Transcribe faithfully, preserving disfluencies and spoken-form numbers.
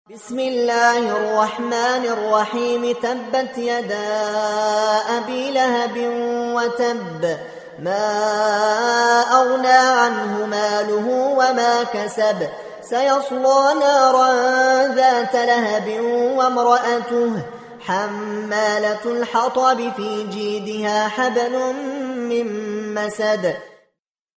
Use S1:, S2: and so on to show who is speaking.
S1: بسم الله الرحمن الرحيم تبت يدا أبي لهب وتب ما أغنى عنه ماله وما كسب سيصلى نارا ذات لهب وامرأته حمالة الحطب في جيدها حبل من مسد